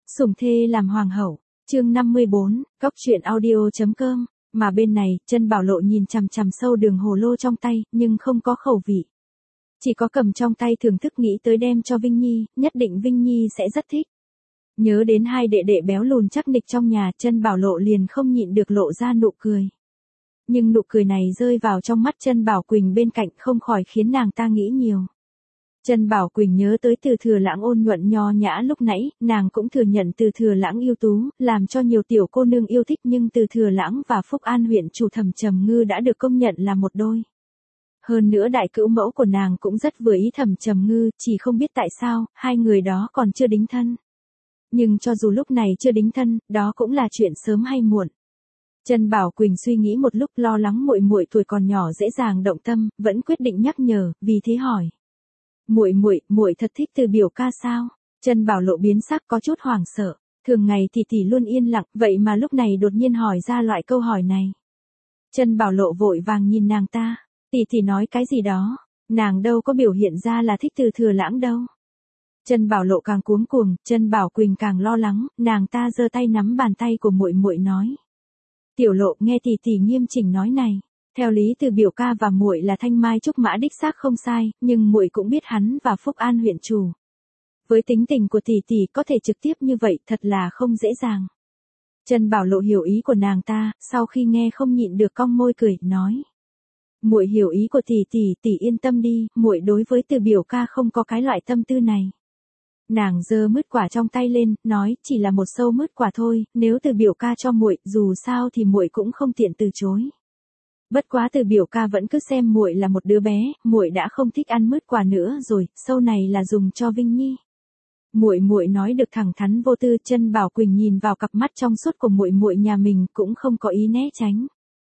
Sủng thê làm hoàng hậu, chương 54, cóc truyện audio.com, mà bên này, chân Bảo Lộ nhìn chằm chằm sâu đường hồ lô trong tay, nhưng không có khẩu vị. Chỉ có cầm trong tay thưởng thức nghĩ tới đem cho Vinh Nhi, nhất định Vinh Nhi sẽ rất thích. Nhớ đến hai đệ đệ béo lùn chắc nịch trong nhà, chân Bảo Lộ liền không nhịn được lộ ra nụ cười. Nhưng nụ cười này rơi vào trong mắt chân Bảo Quỳnh bên cạnh không khỏi khiến nàng ta nghĩ nhiều. Chân Bảo Quỳnh nhớ tới Từ Thừa Lãng ôn nhuận nho nhã lúc nãy, nàng cũng thừa nhận Từ Thừa Lãng ưu tú, làm cho nhiều tiểu cô nương yêu thích, nhưng Từ Thừa Lãng và Phúc An huyện chủ Thẩm Trầm Ngư đã được công nhận là một đôi. Hơn nữa đại cữu mẫu của nàng cũng rất vừa ý Thẩm Trầm Ngư, chỉ không biết tại sao, hai người đó còn chưa đính thân. Nhưng cho dù lúc này chưa đính thân, đó cũng là chuyện sớm hay muộn. Chân Bảo Quỳnh suy nghĩ một lúc, lo lắng muội muội tuổi còn nhỏ dễ dàng động tâm, vẫn quyết định nhắc nhở, vì thế hỏi. Muội thật thích Từ biểu ca sao? Chân Bảo Lộ biến sắc có chút hoảng sợ, thường ngày tỷ luôn yên lặng, vậy mà lúc này đột nhiên hỏi ra loại câu hỏi này. Chân Bảo Lộ vội vàng nhìn nàng ta, tỷ nói cái gì đó, nàng đâu có biểu hiện ra là thích Từ Thừa Lãng đâu. Chân Bảo Lộ càng cuống cuồng, Chân Bảo Quỳnh càng lo lắng, nàng ta giơ tay nắm bàn tay của muội nói. Tiểu Lộ, nghe tỷ nghiêm chỉnh nói này. Theo lý Từ biểu ca và muội là thanh mai trúc mã đích xác không sai, nhưng muội cũng biết hắn và Phúc An huyện chủ. Với tính tình của tỷ có thể trực tiếp như vậy thật là không dễ dàng. Chân Bảo Lộ hiểu ý của nàng ta, sau khi nghe không nhịn được cong môi cười, nói. Muội hiểu ý của tỷ yên tâm đi, muội đối với Từ biểu ca không có cái loại tâm tư này. Nàng giơ mứt quả trong tay lên, nói, chỉ là một sâu mứt quả thôi, nếu Từ biểu ca cho muội, dù sao thì muội cũng không tiện từ chối. Bất quá Từ biểu ca vẫn cứ xem muội là một đứa bé, muội đã không thích ăn mứt quả nữa rồi, sâu này là dùng cho Vinh Nhi. Muội nói được thẳng thắn vô tư. Chân Bảo Quỳnh nhìn vào cặp mắt trong suốt của muội nhà mình, cũng không có ý né tránh.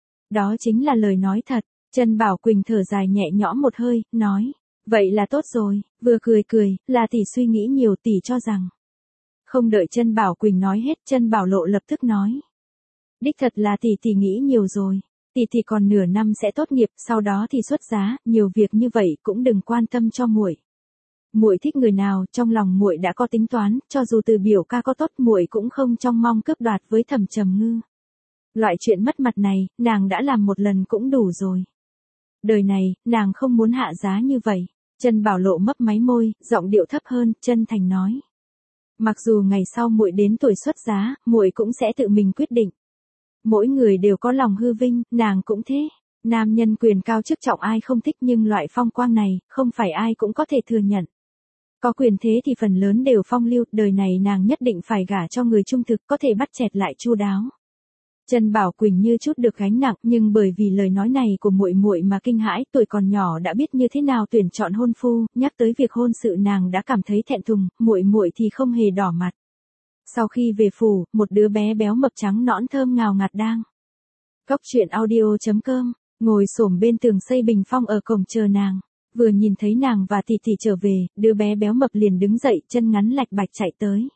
Đó chính là lời nói thật. Chân Bảo Quỳnh thở dài nhẹ nhõm một hơi, nói, vậy là tốt rồi, vừa cười, là tỷ suy nghĩ nhiều, tỷ cho rằng. Không đợi Chân Bảo Quỳnh nói hết, Chân Bảo Lộ lập tức nói. Đích thật là tỷ nghĩ nhiều rồi. Tỷ còn nửa năm sẽ tốt nghiệp, sau đó thì xuất giá, nhiều việc như vậy cũng đừng quan tâm cho muội. Muội thích người nào, trong lòng muội đã có tính toán, cho dù Từ biểu ca có tốt, muội cũng không trong mong cướp đoạt với Thẩm Trầm Ngư. Loại chuyện mất mặt này, nàng đã làm một lần cũng đủ rồi. Đời này, nàng không muốn hạ giá như vậy. Chân Bảo Lộ mấp máy môi, giọng điệu thấp hơn, chân thành nói. Mặc dù ngày sau muội đến tuổi xuất giá, muội cũng sẽ tự mình quyết định. Mỗi người đều có lòng hư vinh, nàng cũng thế. Nam nhân quyền cao chức trọng ai không thích, nhưng loại phong quang này, không phải ai cũng có thể thừa nhận. Có quyền thế thì phần lớn đều phong lưu, đời này nàng nhất định phải gả cho người trung thực, có thể bắt chẹt lại chu đáo. Chân Bảo Quỳnh như chút được gánh nặng, nhưng bởi vì lời nói này của muội mà kinh hãi, tuổi còn nhỏ đã biết như thế nào tuyển chọn hôn phu, nhắc tới việc hôn sự nàng đã cảm thấy thẹn thùng, muội thì không hề đỏ mặt. Sau khi về phủ, một đứa bé béo mập trắng nõn thơm ngào ngạt đang. Cóc truyện audio.com, ngồi xổm bên tường xây bình phong ở cổng chờ nàng. Vừa nhìn thấy nàng và tỷ trở về, đứa bé béo mập liền đứng dậy, chân ngắn lạch bạch chạy tới.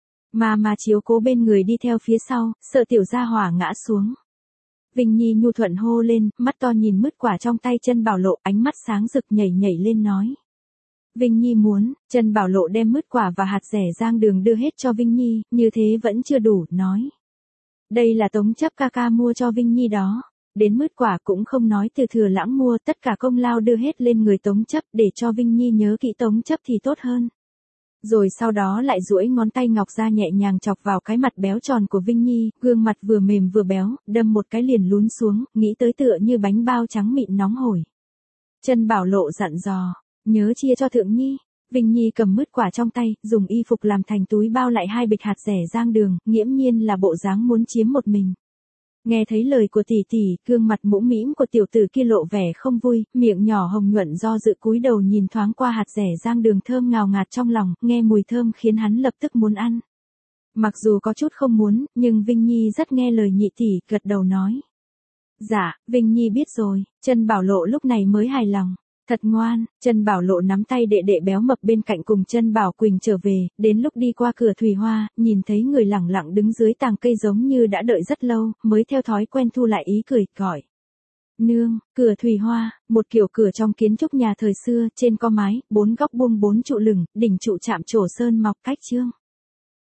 Mà chiếu cố bên người đi theo phía sau, sợ tiểu gia hỏa ngã xuống. Vinh Nhi nhu thuận hô lên, mắt to nhìn mứt quả trong tay Chân Bảo Lộ, ánh mắt sáng rực nhảy lên nói. Vinh Nhi muốn. Chân Bảo Lộ đem mứt quả và hạt rẻ rang đường đưa hết cho Vinh Nhi, như thế vẫn chưa đủ, nói. Đây là Tống Chấp ca mua cho Vinh Nhi đó. Đến mứt quả cũng không nói Từ Thừa Lãng mua, tất cả công lao đưa hết lên người Tống Chấp, để cho Vinh Nhi nhớ kỹ Tống Chấp thì tốt hơn. Rồi sau đó lại duỗi ngón tay ngọc ra nhẹ nhàng chọc vào cái mặt béo tròn của Vinh Nhi, gương mặt vừa mềm vừa béo, đâm một cái liền lún xuống, nghĩ tới tựa như bánh bao trắng mịn nóng hổi. Chân Bảo Lộ dặn dò, nhớ chia cho Thượng Nhi. Vinh Nhi cầm mứt quả trong tay, dùng y phục làm thành túi bao lại 2 bịch hạt rẻ rang đường, nghiễm nhiên là bộ dáng muốn chiếm một mình. Nghe thấy lời của tỷ, gương mặt mũm mĩm của tiểu tử kia lộ vẻ không vui, miệng nhỏ hồng nhuận do dự cúi đầu nhìn thoáng qua hạt rẻ rang đường thơm ngào ngạt trong lòng, nghe mùi thơm khiến hắn lập tức muốn ăn. Mặc dù có chút không muốn, nhưng Vinh Nhi rất nghe lời nhị tỷ, gật đầu nói. Dạ, Vinh Nhi biết rồi. Chân Bảo Lộ lúc này mới hài lòng. Thật ngoan. Chân Bảo Lộ nắm tay đệ béo mập bên cạnh cùng Chân Bảo Quỳnh trở về, đến lúc đi qua cửa Thùy Hoa, nhìn thấy người lẳng lặng đứng dưới tàng cây giống như đã đợi rất lâu, mới theo thói quen thu lại ý cười, gọi. Nương. Cửa Thùy Hoa, một kiểu cửa trong kiến trúc nhà thời xưa, trên có mái, 4 góc buông 4 trụ lửng, đỉnh trụ chạm trổ sơn mọc cách trương.